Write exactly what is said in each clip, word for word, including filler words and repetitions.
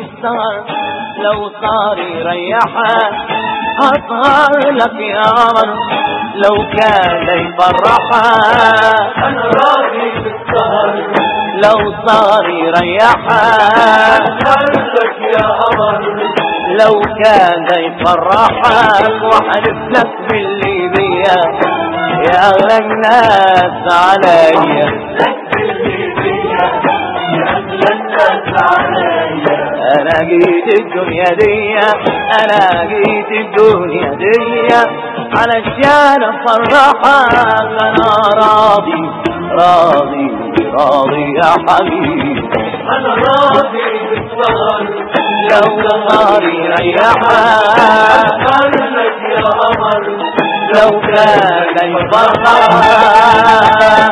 بالسهر لو صار يريحك، هسهر لك يا قمر لو كان يفرحك. أنا راضي بالسهر لو صار يريحك، هسهر لك يا قمر لو كان يفرحك. وحلف لك باللي بيا يا أغلى الناس عليا، أنا جيت الدنيا دي، أنا جيت الدنيا دي علشان أفرحك. أنا راضي راضي راضي يا حبيبي، أنا راضي بالسهر لو صار يريحك، هسهر لك يا قمر لو كان يفرحك.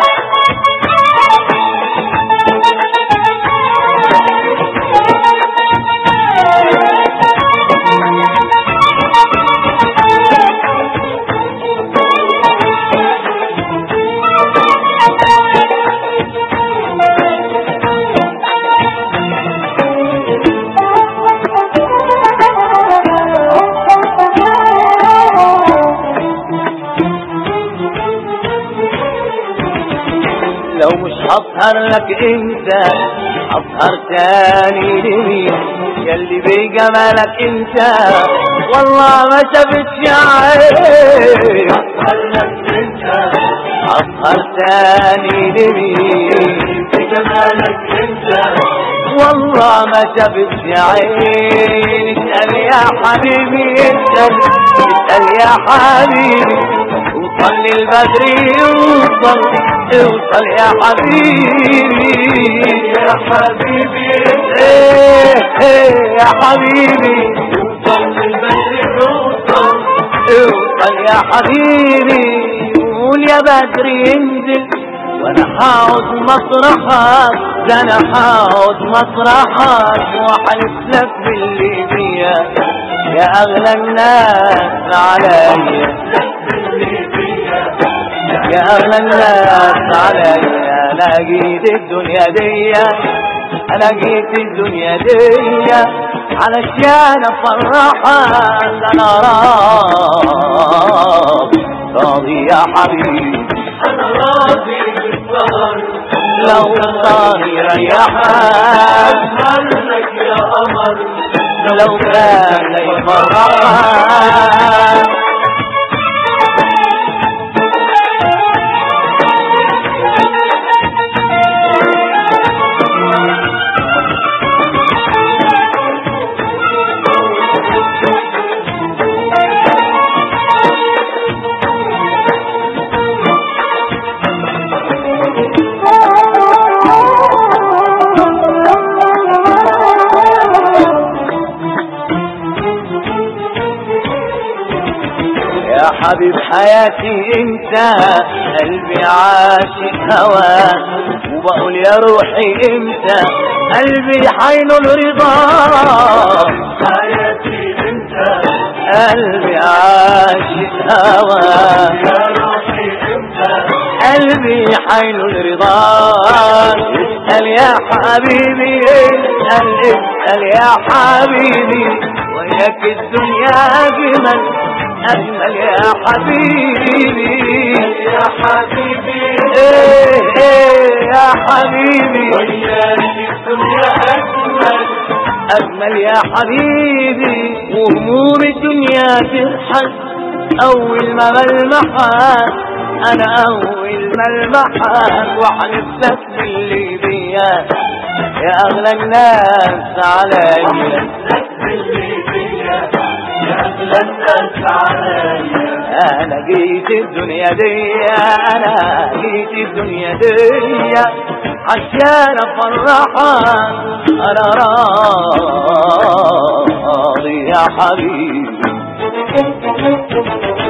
لو مش هسهر لك انت هسهر تاني لمين؟ ياللي بجمالك انت والله ما شفتش عين. هسهر لك انت هسهر تاني لمين؟ بجمالك انت والله ما شفتش عين. اسأل يا حبيبي، اسأل اسأل يا حبيبي، وصل للبدر يوصل، اوصل يا حبيبي يا حبيبي ايه ايه يا حبيبي، وصل للبدر يوصل، اوصل يا حبيبي. قول يا بدر ينزل وانا هقعد مسرحك، ده انا هقعد مسرحك. وحلف لك باللي بيا يا اغلى الناس عليا، يا أغلى الناس عليا. أنا جيت الدنيا دي، أنا جيت الدنيا دي علشان أفرحك. أنا راضي راضي يا حبيبي، أنا راضي بالسهر لو صار يريحك، هسهر لك يا قمر لو كان يفرحك. يا حبيب حياتي انت قلبي عاشق هواك، وبقول يا روحي انت قلبي حينه الرضا. حياتي انت قلبي عاشق هواك، يا روحي انت قلبي حينه الرضا. اسأل يا حبيبي، اسأل اسأل يا حبيبي، وياك الدنيا أجمل أجمل يا حبيبي يا حبيبي إيه إيه يا حبيبي، وياك الدنيا أجمل أجمل يا حبيبي. وهموم الدنيا تضحك أول ما بلمحك، أنا أول ما ألمحك. وحلف لك باللي بيا يا أغلى الناس عليا، أنا جيت الدنيا دي، أنا جيت الدنيا دي عشان أفرحك. أنا راضي يا حبيبي.